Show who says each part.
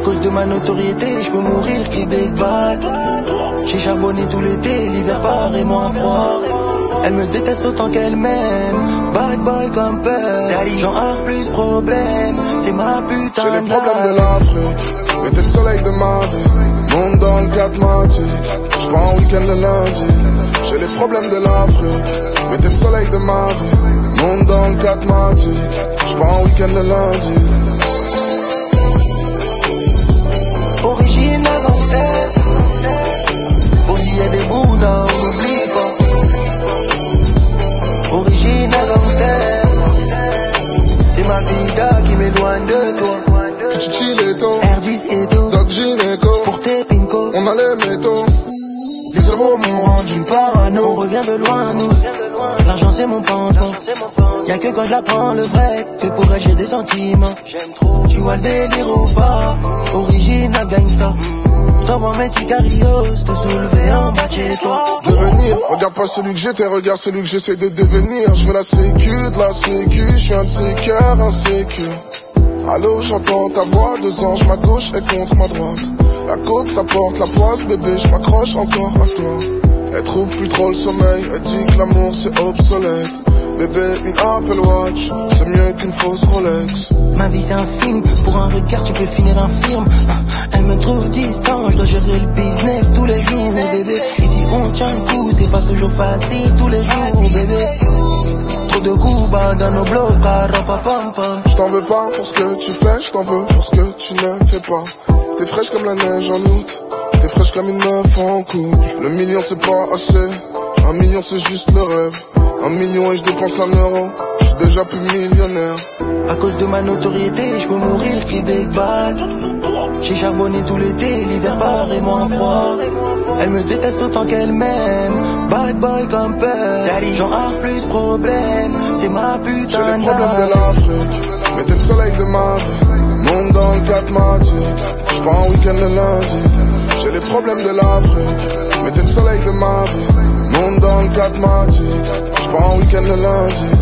Speaker 1: cause de ma notoriété, je peux mourir qui bad. J'ai charbonné tout l'été, l'hiver paraît moins froid. Elle me déteste autant qu'elle m'aime. Bad boy comme peur, j'en ai plus problème. C'est ma putain
Speaker 2: J'ai les problèmes de l'Afrique, mais t'es le soleil de ma vie. Monde dans le 4matic, j'pars en week-end le lundi. J'ai les problèmes de l'Afrique, mais t'es le soleil de ma vie. Monde dans le 4matic, j'pars en week-end le lundi.
Speaker 1: Origine Nanterre, pour y a des bouts, non, on n'oublie pas. Origine Nanterre, c'est ma vida qui m'éloigne de toi.
Speaker 2: Chichileto,
Speaker 1: R10 et tout,
Speaker 2: Doc Gineco,
Speaker 1: pour tes pincos,
Speaker 2: on a les métaux.
Speaker 1: les euros m'ont rendu parano. On revient de loin, nous, l'argent c'est mon pansement. Y'a que quand je la prends le vrai, que pour elle j'ai des sentiments. J'aime trop, tu vois le délire ou pas. Original gangsta, j't'envoie mes sicarios, te soulever en bas de chez toi.
Speaker 2: Devenir, regarde pas celui que j'étais, regarde celui que j'essaie de devenir. Je veux la sécu, de la sécu, je suis un de ces cœurs insécures. Allô, j'entends ta voix, 2 anges, ma gauche est contre ma droite. La côte, ça porte la poisse, bébé, je m'accroche encore à toi. Elle trouve plus trop le sommeil, elle dit que l'amour c'est obsolète. Bébé, une Apple Watch, c'est mieux qu'une fausse Rolex.
Speaker 1: Ma vie c'est un film, pour un regard tu peux finir infirme. Elle me trouve distant, je dois gérer le business tous les jours, bébé. Ici on tient le coup, c'est pas toujours facile tous les jours, bébé. Trop de coups bas dans nos blocs, pam.
Speaker 2: Je t'en veux pas pour ce que tu fais, je t'en veux pour ce que tu ne fais pas. T'es fraîche comme la neige en août, t'es fraîche comme une meuf en couple. Le million c'est pas assez, 1 million c'est juste le rêve. 1 million et je dépense 1 euro, je suis déjà plus millionnaire.
Speaker 1: À cause de ma notoriété, je peux mourir qui bad. J'ai charbonné tout l'été, l'hiver paraît moins froid. Elle me déteste autant qu'elle m'aime. Bad boy comme peur, j'en ai plus problème. C'est ma putain
Speaker 2: J'ai les problèmes de l'Afrique, mais t'es le soleil de ma vie. Monde dans le 4matic, j'pars en week-end le lundi. J'ai les problèmes de l'Afrique, mais t'es le soleil de ma vie. Monde dans le 4matic, j'pars en week-end le lundi.